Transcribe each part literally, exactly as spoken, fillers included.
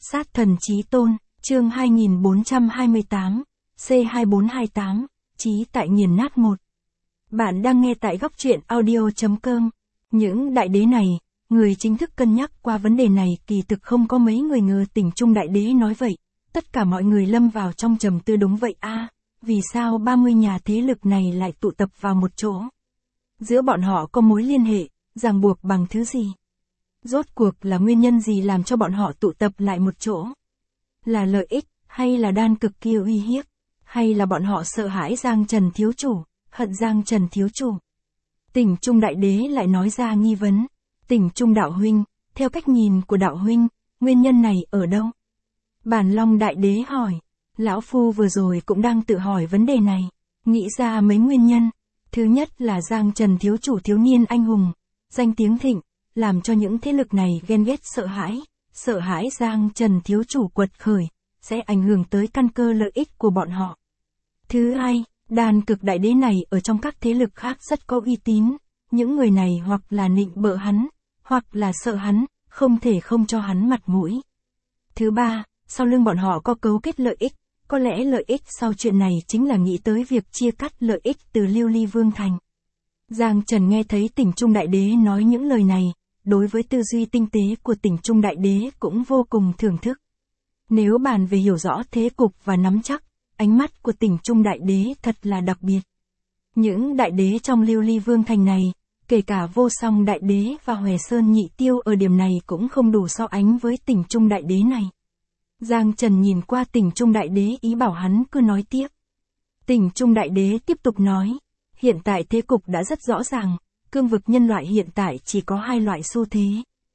Sát thần chí tôn, chương hai nghìn bốn trăm hai mươi tám, C hai bốn hai tám, chí tại nghiền nát một. Bạn đang nghe tại góc truyện audio chấm com. Những đại đế này, người chính thức cân nhắc qua vấn đề này kỳ thực không có mấy người ngờ Tỉnh Trung đại đế nói vậy. Tất cả mọi người lâm vào trong trầm tư đúng vậy a à, vì sao ba mươi nhà thế lực này lại tụ tập vào một chỗ? Giữa bọn họ có mối liên hệ, ràng buộc bằng thứ gì? Rốt cuộc là nguyên nhân gì làm cho bọn họ tụ tập lại một chỗ? Là lợi ích, hay là đan cực kia uy hiếp? Hay là bọn họ sợ hãi Giang Trần thiếu chủ, hận Giang Trần thiếu chủ? Tỉnh Trung đại đế lại nói ra nghi vấn. Tỉnh Trung đạo huynh, theo cách nhìn của đạo huynh, nguyên nhân này ở đâu? Bản Long đại đế hỏi. Lão Phu vừa rồi cũng đang tự hỏi vấn đề này, nghĩ ra mấy nguyên nhân. Thứ nhất là Giang Trần thiếu chủ thiếu niên anh hùng, danh tiếng thịnh, làm cho những thế lực này ghen ghét sợ hãi, sợ hãi Giang Trần thiếu chủ quật khởi, sẽ ảnh hưởng tới căn cơ lợi ích của bọn họ. Thứ hai, đan cực đại đế này ở trong các thế lực khác rất có uy tín, những người này hoặc là nịnh bợ hắn, hoặc là sợ hắn, không thể không cho hắn mặt mũi. Thứ ba, sau lưng bọn họ có cấu kết lợi ích, có lẽ lợi ích sau chuyện này chính là nghĩ tới việc chia cắt lợi ích từ Lưu Ly Vương Thành. Giang Trần nghe thấy Tỉnh Trung đại đế nói những lời này, đối với tư duy tinh tế của Tỉnh Trung đại đế cũng vô cùng thưởng thức. Nếu bàn về hiểu rõ thế cục và nắm chắc, ánh mắt của Tỉnh Trung đại đế thật là đặc biệt. Những đại đế trong Lưu Ly Vương Thành này, kể cả Vô Song đại đế và Hòe Sơn nhị tiêu ở điểm này cũng không đủ so ánh với Tỉnh Trung đại đế này. Giang Trần nhìn qua Tỉnh Trung đại đế ý bảo hắn cứ nói tiếp. Tỉnh Trung đại đế tiếp tục nói, hiện tại thế cục đã rất rõ ràng, cương vực nhân loại hiện tại chỉ có hai loại xu thế.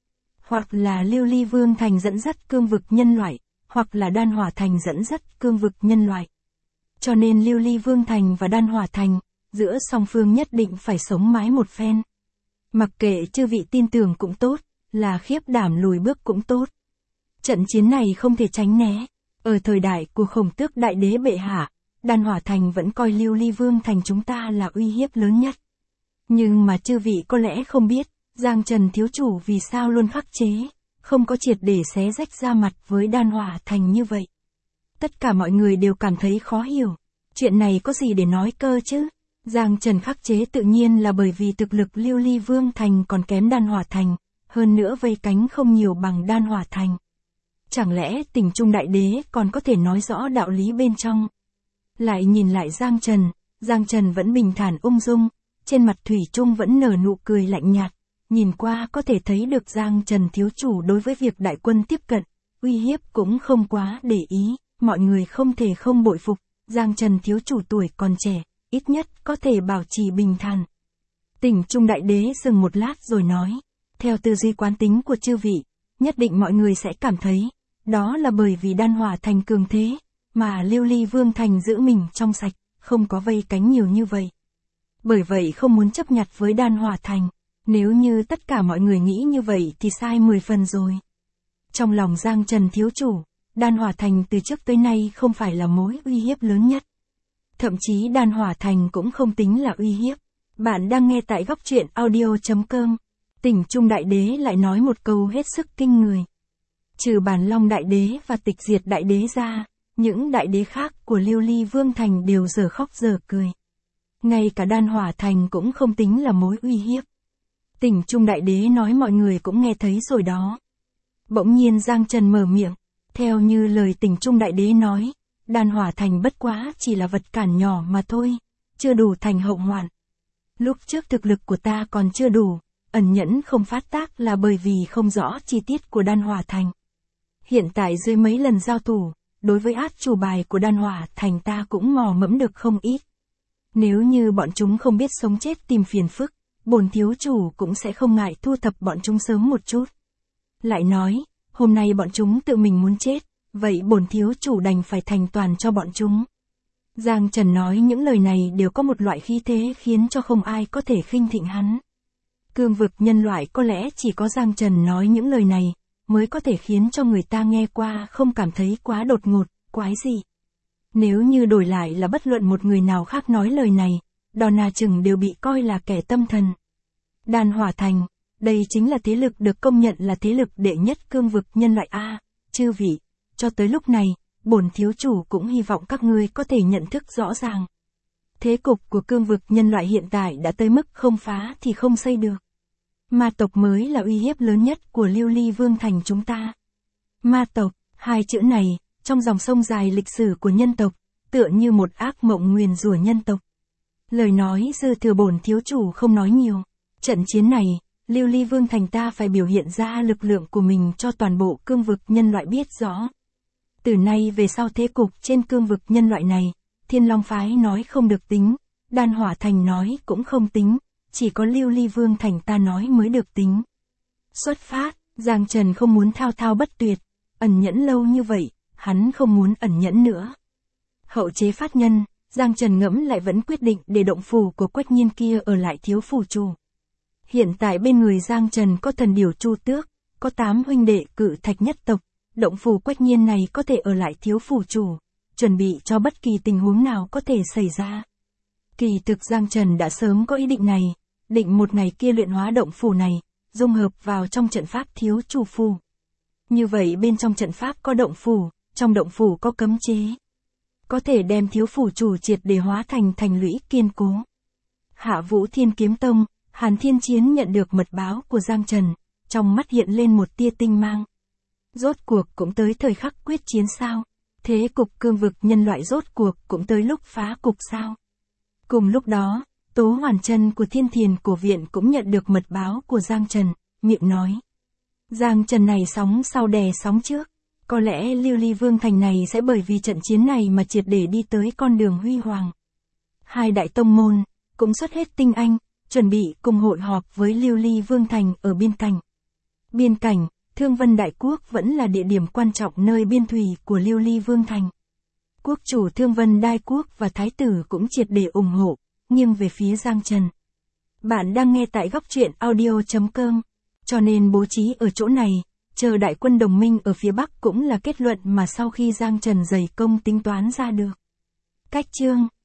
Hoặc là Lưu Ly Vương Thành dẫn dắt cương vực nhân loại, hoặc là Đan Hỏa Thành dẫn dắt cương vực nhân loại. Cho nên Lưu Ly Vương Thành và Đan Hỏa Thành, giữa song phương nhất định phải sống mái một phen. Mặc kệ chư vị tin tưởng cũng tốt, là khiếp đảm lùi bước cũng tốt. Trận chiến này không thể tránh né. Ở thời đại của Khổng Tước đại đế bệ hạ, Đan Hỏa Thành vẫn coi Lưu Ly Vương Thành chúng ta là uy hiếp lớn nhất. Nhưng mà chư vị có lẽ không biết, Giang Trần thiếu chủ vì sao luôn khắc chế, không có triệt để xé rách ra mặt với Đan Hỏa Thành như vậy. Tất cả mọi người đều cảm thấy khó hiểu. Chuyện này có gì để nói cơ chứ? Giang Trần khắc chế tự nhiên là bởi vì thực lực Lưu Ly Vương Thành còn kém Đan Hỏa Thành, hơn nữa vây cánh không nhiều bằng Đan Hỏa Thành. Chẳng lẽ Tỉnh Trung đại đế còn có thể nói rõ đạo lý bên trong? Lại nhìn lại Giang Trần, Giang Trần vẫn bình thản ung dung, trên mặt thủy chung vẫn nở nụ cười lạnh nhạt, nhìn qua có thể thấy được Giang Trần thiếu chủ đối với việc đại quân tiếp cận, uy hiếp cũng không quá để ý, mọi người không thể không bội phục, Giang Trần thiếu chủ tuổi còn trẻ, ít nhất có thể bảo trì bình thản. Tỉnh Trung đại đế dừng một lát rồi nói, theo tư duy quán tính của chư vị, nhất định mọi người sẽ cảm thấy, đó là bởi vì Đan Hỏa Thành cường thế, mà Lưu Ly Vương Thành giữ mình trong sạch, không có vây cánh nhiều như vậy. Bởi vậy không muốn chấp nhặt với Đan Hỏa Thành, nếu như tất cả mọi người nghĩ như vậy thì sai mười phần rồi. Trong lòng Giang Trần thiếu chủ, Đan Hỏa Thành từ trước tới nay không phải là mối uy hiếp lớn nhất. Thậm chí Đan Hỏa Thành cũng không tính là uy hiếp. Bạn đang nghe tại góc truyện audio chấm com. Tỉnh Trung đại đế lại nói một câu hết sức kinh người. Trừ Bản Long đại đế và Tịch Diệt đại đế ra, những đại đế khác của Lưu Ly Vương Thành đều giờ khóc giờ cười. Ngay cả Đan Hỏa Thành cũng không tính là mối uy hiếp. Tỉnh Trung đại đế nói mọi người cũng nghe thấy rồi đó. Bỗng nhiên Giang Trần mở miệng, theo như lời Tỉnh Trung đại đế nói, Đan Hỏa Thành bất quá chỉ là vật cản nhỏ mà thôi, chưa đủ thành hậu hoạn. Lúc trước thực lực của ta còn chưa đủ, ẩn nhẫn không phát tác là bởi vì không rõ chi tiết của Đan Hỏa Thành. Hiện tại dưới mấy lần giao thủ, đối với át chủ bài của Đan Hỏa Thành ta cũng mò mẫm được không ít. Nếu như bọn chúng không biết sống chết tìm phiền phức, bổn thiếu chủ cũng sẽ không ngại thu thập bọn chúng sớm một chút. Lại nói, hôm nay bọn chúng tự mình muốn chết, vậy bổn thiếu chủ đành phải thành toàn cho bọn chúng. Giang Trần nói những lời này đều có một loại khí thế khiến cho không ai có thể khinh thịnh hắn. Cương vực nhân loại có lẽ chỉ có Giang Trần nói những lời này, mới có thể khiến cho người ta nghe qua không cảm thấy quá đột ngột, quái gì. Nếu như đổi lại là bất luận một người nào khác nói lời này, đò nà chừng đều bị coi là kẻ tâm thần. Đan Hỏa Thành, đây chính là thế lực được công nhận là thế lực đệ nhất cương vực nhân loại A, chư vị, cho tới lúc này, bổn thiếu chủ cũng hy vọng các ngươi có thể nhận thức rõ ràng. Thế cục của cương vực nhân loại hiện tại đã tới mức không phá thì không xây được. Ma tộc mới là uy hiếp lớn nhất của Lưu Ly Vương thành chúng ta. Ma tộc, hai chữ này, trong dòng sông dài lịch sử của nhân tộc, tựa như một ác mộng nguyền rủa nhân tộc. Lời nói dư thừa bổn thiếu chủ không nói nhiều. Trận chiến này, Lưu Ly Vương thành ta phải biểu hiện ra lực lượng của mình cho toàn bộ cương vực nhân loại biết rõ. Từ nay về sau thế cục trên cương vực nhân loại này, Thiên Long phái nói không được tính, Đan Hỏa thành nói cũng không tính, chỉ có Lưu Ly Vương thành ta nói mới được tính. Xuất phát, Giang Trần không muốn thao thao bất tuyệt, ẩn nhẫn lâu như vậy, hắn không muốn ẩn nhẫn nữa. Hậu chế phát nhân, Giang Trần ngẫm lại vẫn quyết định để động phủ của Quách Nhiên kia ở lại thiếu phủ chủ. Hiện tại bên người Giang Trần có thần điểu Chu Tước, có tám huynh đệ Cự Thạch nhất tộc, động phủ Quách Nhiên này có thể ở lại thiếu phủ chủ, chuẩn bị cho bất kỳ tình huống nào có thể xảy ra. Kỳ thực Giang Trần đã sớm có ý định này, định một ngày kia luyện hóa động phủ này, dung hợp vào trong trận pháp thiếu chủ phủ. Như vậy bên trong trận pháp có động phủ, trong động phủ có cấm chế. Có thể đem thiếu phủ chủ triệt để hóa thành thành lũy kiên cố. Hạ Vũ Thiên Kiếm Tông, Hàn Thiên Chiến nhận được mật báo của Giang Trần, trong mắt hiện lên một tia tinh mang. Rốt cuộc cũng tới thời khắc quyết chiến sao? Thế cục cương vực nhân loại rốt cuộc cũng tới lúc phá cục sao? Cùng lúc đó, Tố Hoàn Chân của Thiên Thiền Cổ Viện cũng nhận được mật báo của Giang Trần, miệng nói. Giang Trần này sóng sau đè sóng trước. Có lẽ Lưu Ly Vương thành này sẽ bởi vì trận chiến này mà triệt để đi tới con đường huy hoàng. Hai đại tông môn, cũng xuất hết tinh anh, chuẩn bị cùng hội họp với Lưu Ly Vương thành ở biên cảnh. Biên cảnh, Thương Vân Đại Quốc vẫn là địa điểm quan trọng nơi biên thủy của Lưu Ly Vương thành. Quốc chủ Thương Vân Đại Quốc và Thái tử cũng triệt để ủng hộ, nghiêng về phía Giang Trần. Bạn đang nghe tại góc truyện audio chấm com, cho nên bố trí ở chỗ này, chờ đại quân đồng minh ở phía Bắc cũng là kết luận mà sau khi Giang Trần dày công tính toán ra được. Cách chương